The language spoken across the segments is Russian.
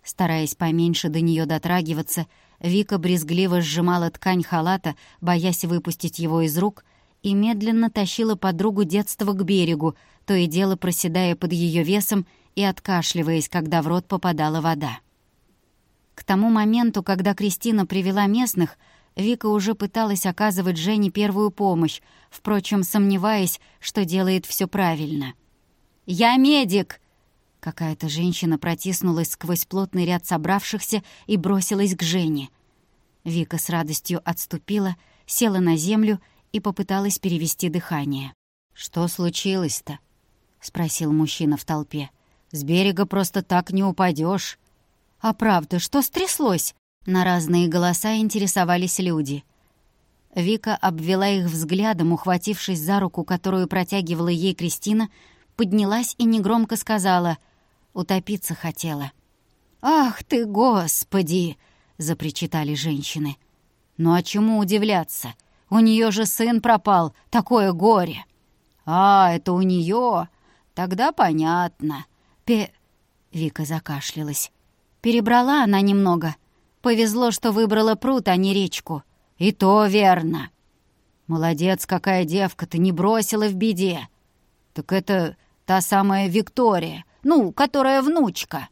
Стараясь поменьше до нее дотрагиваться, Вика брезгливо сжимала ткань халата, боясь выпустить его из рук, и медленно тащила подругу детства к берегу, то и дело проседая под ее весом и откашливаясь, когда в рот попадала вода. К тому моменту, когда Кристина привела местных, Вика уже пыталась оказывать Жене первую помощь, впрочем, сомневаясь, что делает все правильно. «Я медик!» Какая-то женщина протиснулась сквозь плотный ряд собравшихся и бросилась к Жене. Вика с радостью отступила, села на землю и попыталась перевести дыхание. «Что случилось-то?» — спросил мужчина в толпе. «С берега просто так не упадешь. «А правда, что стряслось?» На разные голоса интересовались люди. Вика обвела их взглядом, ухватившись за руку, которую протягивала ей Кристина, поднялась и негромко сказала: «Утопиться хотела». «Ах ты, Господи!» — запричитали женщины. «Ну а чему удивляться? У нее же сын пропал, такое горе!» «А, это у нее? Тогда понятно». Вика закашлялась. Перебрала она немного. Повезло, что выбрала пруд, а не речку. И то верно. Молодец, какая девка-то, не бросила в беде. Так это та самая Виктория, которая внучка.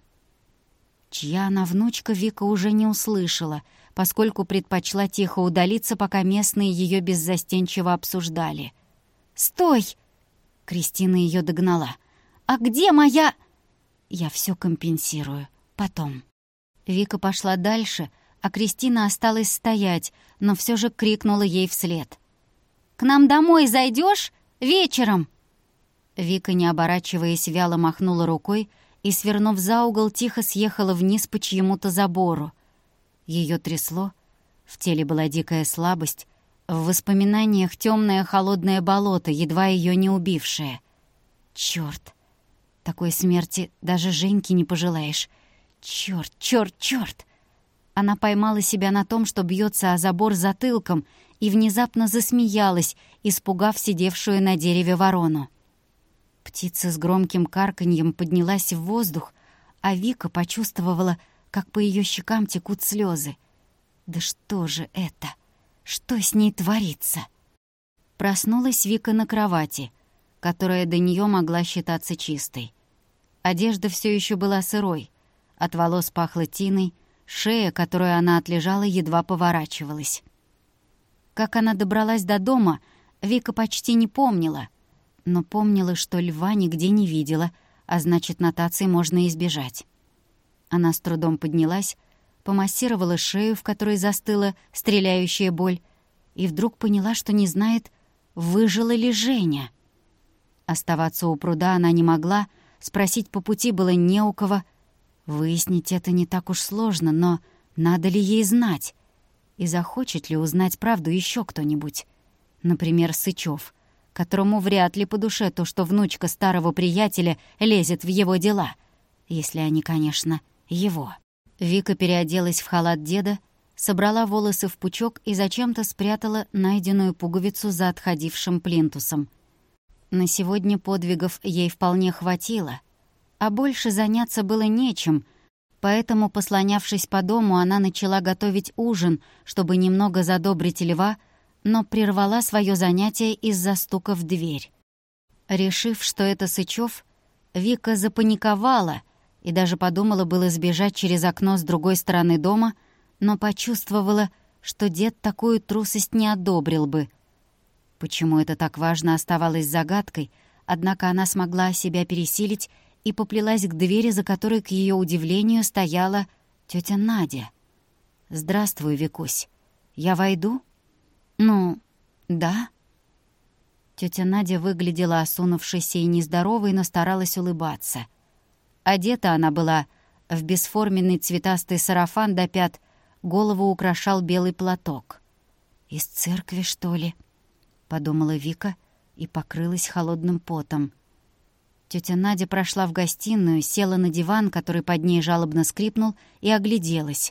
Чья она внучка, Вика уже не услышала, поскольку предпочла тихо удалиться, пока местные ее беззастенчиво обсуждали. «Стой!» — Кристина ее догнала. «А где моя...» «Я все компенсирую. Потом». Вика пошла дальше, а Кристина осталась стоять, но все же крикнула ей вслед: «К нам домой зайдешь? Вечером!» Вика, не оборачиваясь, вяло махнула рукой и, свернув за угол, тихо съехала вниз по чьему-то забору. Ее трясло, в теле была дикая слабость, в воспоминаниях темное холодное болото, едва ее не убившее. Черт! Такой смерти даже Женьке не пожелаешь. Черт, черт, черт! Она поймала себя на том, что бьется о забор затылком, и внезапно засмеялась, испугав сидевшую на дереве ворону. Птица с громким карканьем поднялась в воздух, а Вика почувствовала, как по ее щекам текут слезы. Да что же это? Что с ней творится? Проснулась Вика на кровати, которая до нее могла считаться чистой. Одежда все еще была сырой, от волос пахло тиной, шея, которую она отлежала, едва поворачивалась. Как она добралась до дома, Вика почти не помнила, но помнила, что льва нигде не видела, а значит, нотации можно избежать. Она с трудом поднялась, помассировала шею, в которой застыла стреляющая боль, и вдруг поняла, что не знает, выжила ли Женя. Оставаться у пруда она не могла, спросить по пути было не у кого. Выяснить это не так уж сложно, но надо ли ей знать? И захочет ли узнать правду еще кто-нибудь? Например, Сычев, которому вряд ли по душе то, что внучка старого приятеля лезет в его дела. Если они, конечно, его. Вика переоделась в халат деда, собрала волосы в пучок и зачем-то спрятала найденную пуговицу за отходившим плинтусом. На сегодня подвигов ей вполне хватило, а больше заняться было нечем, поэтому, послонявшись по дому, она начала готовить ужин, чтобы немного задобрить льва, но прервала свое занятие из-за стука в дверь. Решив, что это Сычев, Вика запаниковала и даже подумала было сбежать через окно с другой стороны дома, но почувствовала, что дед такую трусость не одобрил бы. Почему это так важно, оставалось загадкой, однако она смогла себя пересилить и поплелась к двери, за которой, к ее удивлению, стояла тетя Надя. «Здравствуй, Викусь. Я войду?» «Ну, да». Тетя Надя выглядела осунувшейся и нездоровой, но старалась улыбаться. Одета она была в бесформенный цветастый сарафан до пят, голову украшал белый платок. «Из церкви, что ли?» — подумала Вика и покрылась холодным потом. Тетя Надя прошла в гостиную, села на диван, который под ней жалобно скрипнул, и огляделась.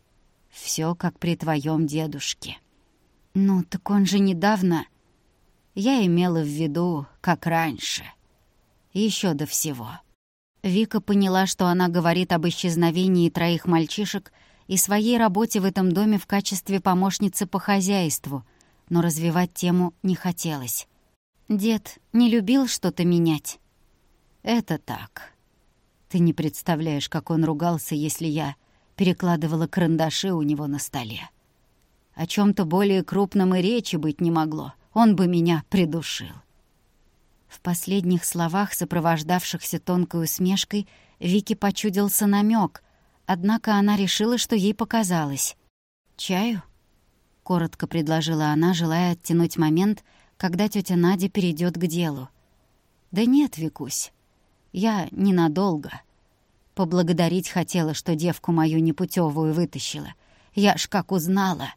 «Всё как при твоём дедушке». «Ну, так он же недавно...» «Я имела в виду, как раньше. Ещё до всего». Вика поняла, что она говорит об исчезновении 3 мальчишек и своей работе в этом доме в качестве помощницы по хозяйству, но развивать тему не хотелось. Дед не любил что-то менять. «Это так. Ты не представляешь, как он ругался, если я перекладывала карандаши у него на столе. О чем-то более крупном и речи быть не могло. Он бы меня придушил». В последних словах, сопровождавшихся тонкой усмешкой, Вике почудился намек, однако она решила, что ей показалось. «Чаю?» — коротко предложила она, желая оттянуть момент, когда тетя Надя перейдет к делу. «Да нет, Викусь, я ненадолго. Поблагодарить хотела, что девку мою непутевую вытащила. Я ж как узнала».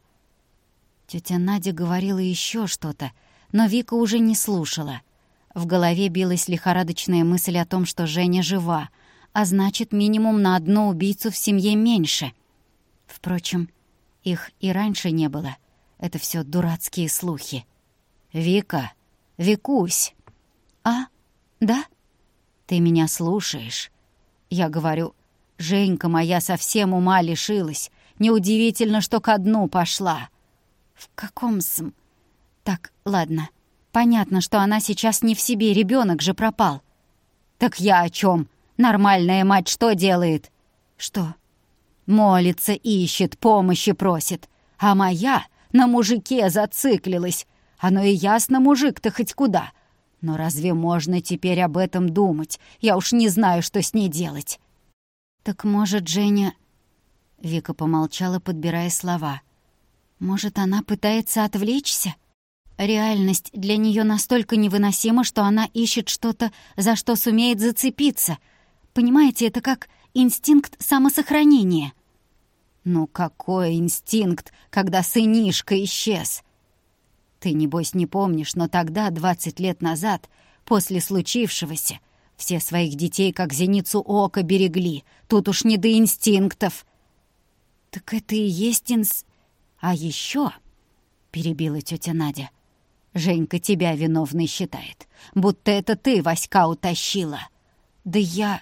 Тетя Надя говорила еще что-то, но Вика уже не слушала. В голове билась лихорадочная мысль о том, что Женя жива, а значит, минимум на одну убийцу в семье меньше. Впрочем, их и раньше не было. Это все дурацкие слухи. «Вика! Викусь!» «А? Да?» «Ты меня слушаешь?» Я говорю, Женька моя совсем ума лишилась. Неудивительно, что ко дну пошла. «В каком Так, ладно. Понятно, что она сейчас не в себе, ребенок же пропал». «Так я о чем? Нормальная мать что делает?» «Что?» «Молится, ищет, помощи просит. А моя на мужике зациклилась. Оно и ясно, мужик-то хоть куда. Но разве можно теперь об этом думать? Я уж не знаю, что с ней делать». «Так, может, Женя...» Вика помолчала, подбирая слова. «Может, она пытается отвлечься? Реальность для нее настолько невыносима, что она ищет что-то, за что сумеет зацепиться. Понимаете, это как инстинкт самосохранения». «Ну какой инстинкт, когда сынишка исчез?» «Ты, небось, не помнишь, но тогда, 20 лет назад, после случившегося, все своих детей как зеницу ока берегли. Тут уж не до инстинктов». «Так это и есть А еще, перебила тетя Надя, «Женька тебя виновной считает, будто это ты Васька утащила». «Да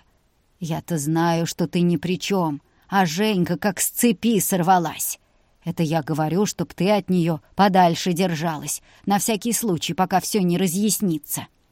я-то знаю, что ты ни при чем, а Женька как с цепи сорвалась. Это я говорю, чтоб ты от нее подальше держалась, на всякий случай, пока все не разъяснится».